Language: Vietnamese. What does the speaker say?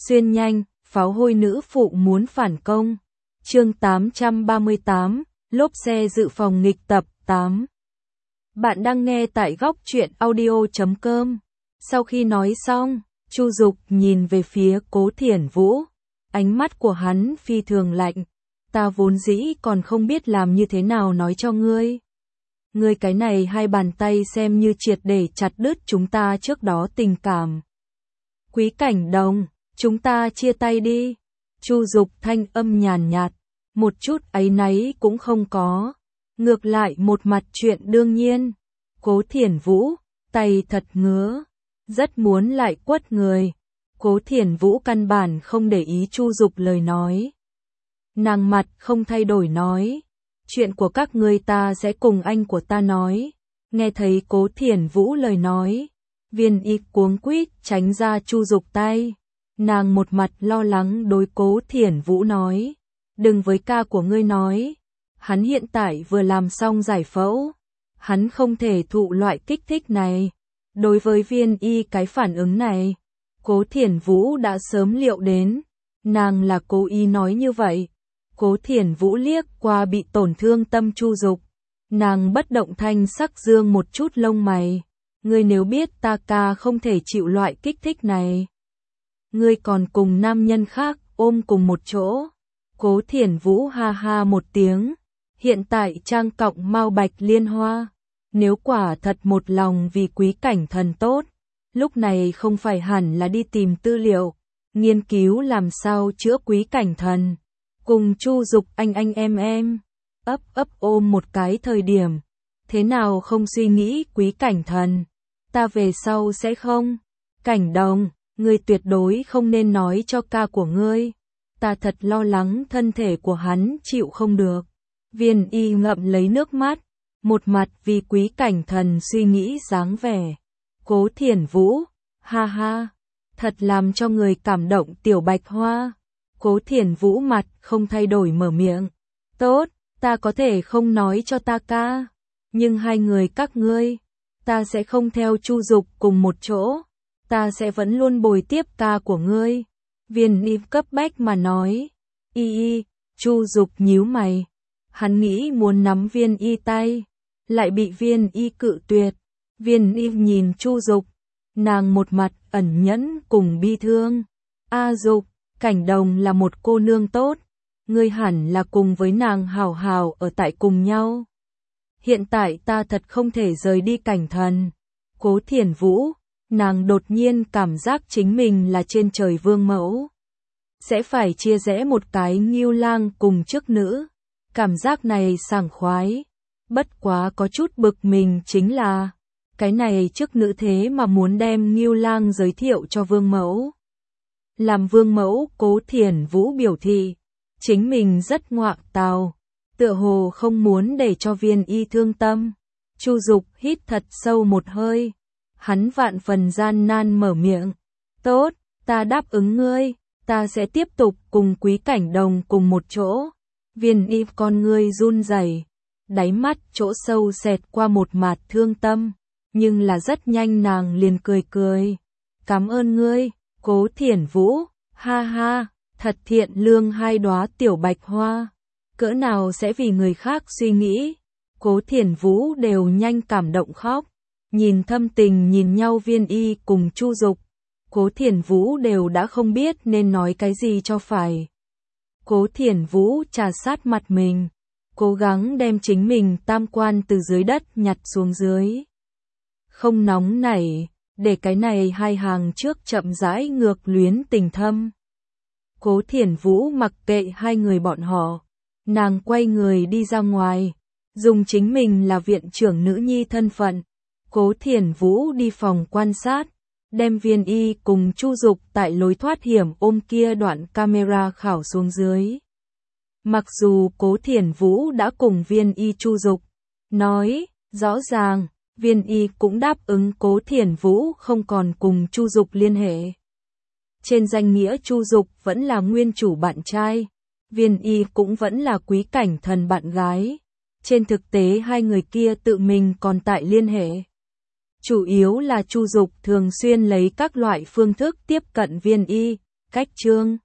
Xuyên nhanh, pháo hôi nữ phụ muốn phản công. Chương 838, lốp xe dự phòng nghịch tập 8. Bạn đang nghe tại góc truyện audio.com. Sau khi nói xong, Chu Dục nhìn về phía Cố Thiển Vũ. Ánh mắt của hắn phi thường lạnh. Ta vốn dĩ còn không biết làm như thế nào nói cho ngươi. Ngươi cái này hai bàn tay xem như triệt để chặt đứt chúng ta trước đó tình cảm. Quý Cảnh Đồng, chúng ta chia tay đi. Chu Dục thanh âm nhàn nhạt, một chút áy náy cũng không có. Ngược lại một mặt chuyện đương nhiên. Cố Thiển Vũ, tay thật ngứa, rất muốn lại quất người. Cố Thiển Vũ căn bản không để ý Chu Dục lời nói. Nàng mặt không thay đổi nói, chuyện của các ngươi ta sẽ cùng anh của ta nói. Nghe thấy Cố Thiển Vũ lời nói, Viên Y cuống quýt tránh ra Chu Dục tay. Nàng một mặt lo lắng đối Cố Thiển Vũ nói, đừng với ca của ngươi nói, hắn hiện tại vừa làm xong giải phẫu, hắn không thể thụ loại kích thích này. Đối với Viên Y cái phản ứng này, Cố Thiển Vũ đã sớm liệu đến, nàng là cố ý nói như vậy. Cố Thiển Vũ liếc qua bị tổn thương tâm Chu Dục, nàng bất động thanh sắc dương một chút lông mày, ngươi nếu biết ta ca không thể chịu loại kích thích này, ngươi còn cùng nam nhân khác ôm cùng một chỗ. Cố Thiển Vũ ha ha một tiếng, hiện tại trang cọng mao bạch liên hoa, nếu quả thật một lòng vì Quý Cảnh Thần tốt, lúc này không phải hẳn là đi tìm tư liệu, nghiên cứu làm sao chữa Quý Cảnh Thần. Cùng Chu Dục anh em, ấp ôm một cái thời điểm, thế nào không suy nghĩ Quý Cảnh Thần, ta về sau sẽ không. Cảnh Đồng, ngươi tuyệt đối không nên nói cho ca của ngươi, ta thật lo lắng thân thể của hắn chịu không được. Viên Y ngậm lấy nước mắt, một mặt vì Quý Cảnh Thần suy nghĩ dáng vẻ. Cố Thiển Vũ, ha ha, thật làm cho người cảm động tiểu bạch hoa. Cố Thiển Vũ mặt không thay đổi mở miệng, tốt, ta có thể không nói cho ta ca, nhưng hai người các ngươi, ta sẽ không theo Chu Dục cùng một chỗ, ta sẽ vẫn luôn bồi tiếp ca của ngươi. Viên Y cấp bách mà nói. Chu Dục nhíu mày, hắn nghĩ muốn nắm Viên Y tay, lại bị Viên Y cự tuyệt. Viên Y nhìn Chu Dục, nàng một mặt ẩn nhẫn cùng bi thương. A Dục, Cảnh Đồng là một cô nương tốt, ngươi hẳn là cùng với nàng hào hào ở tại cùng nhau. Hiện tại ta thật không thể rời đi Cảnh Thần. Cố Thiển Vũ, nàng đột nhiên cảm giác chính mình là trên trời vương mẫu, sẽ phải chia rẽ một cái Ngưu Lang cùng chức nữ. Cảm giác này sảng khoái, bất quá có chút bực mình chính là, cái này chức nữ thế mà muốn đem Ngưu Lang giới thiệu cho vương mẫu. Làm vương mẫu, Cố Thiển Vũ biểu thị, chính mình rất ngoạc tào, tựa hồ không muốn để cho Viên Y thương tâm. Chu Dục hít thật sâu một hơi, hắn vạn phần gian nan mở miệng, tốt, ta đáp ứng ngươi, ta sẽ tiếp tục cùng Quý Cảnh Đồng cùng một chỗ. Viên Y con ngươi run rẩy, đáy mắt chỗ sâu xẹt qua một mạt thương tâm, nhưng là rất nhanh nàng liền cười, cảm ơn ngươi. Cố Thiển Vũ, ha ha, thật thiện lương hai đóa tiểu bạch hoa, cỡ nào sẽ vì người khác suy nghĩ. Cố Thiển Vũ đều nhanh cảm động khóc, nhìn thâm tình nhìn nhau Viên Y cùng Chu Dục, Cố Thiển Vũ đều đã không biết nên nói cái gì cho phải. Cố Thiển Vũ trà sát mặt mình, cố gắng đem chính mình tam quan từ dưới đất nhặt xuống dưới. Không nóng nảy, để cái này hai hàng trước chậm rãi ngược luyến tình thâm. Cố Thiển Vũ mặc kệ hai người bọn họ, nàng quay người đi ra ngoài, dùng chính mình là viện trưởng nữ nhi thân phận. Cố Thiển Vũ đi phòng quan sát, đem Viên Y cùng Chu Dục tại lối thoát hiểm ôm kia đoạn camera khảo xuống dưới. Mặc dù Cố Thiển Vũ đã cùng Viên Y Chu Dục nói rõ ràng, Viên Y cũng đáp ứng Cố Thiển Vũ không còn cùng Chu Dục liên hệ. Trên danh nghĩa Chu Dục vẫn là nguyên chủ bạn trai, Viên Y cũng vẫn là Quý Cảnh Thần bạn gái. Trên thực tế hai người kia tự mình còn tại liên hệ. Chủ yếu là Chu Dục thường xuyên lấy các loại phương thức tiếp cận Viên Y, cách chương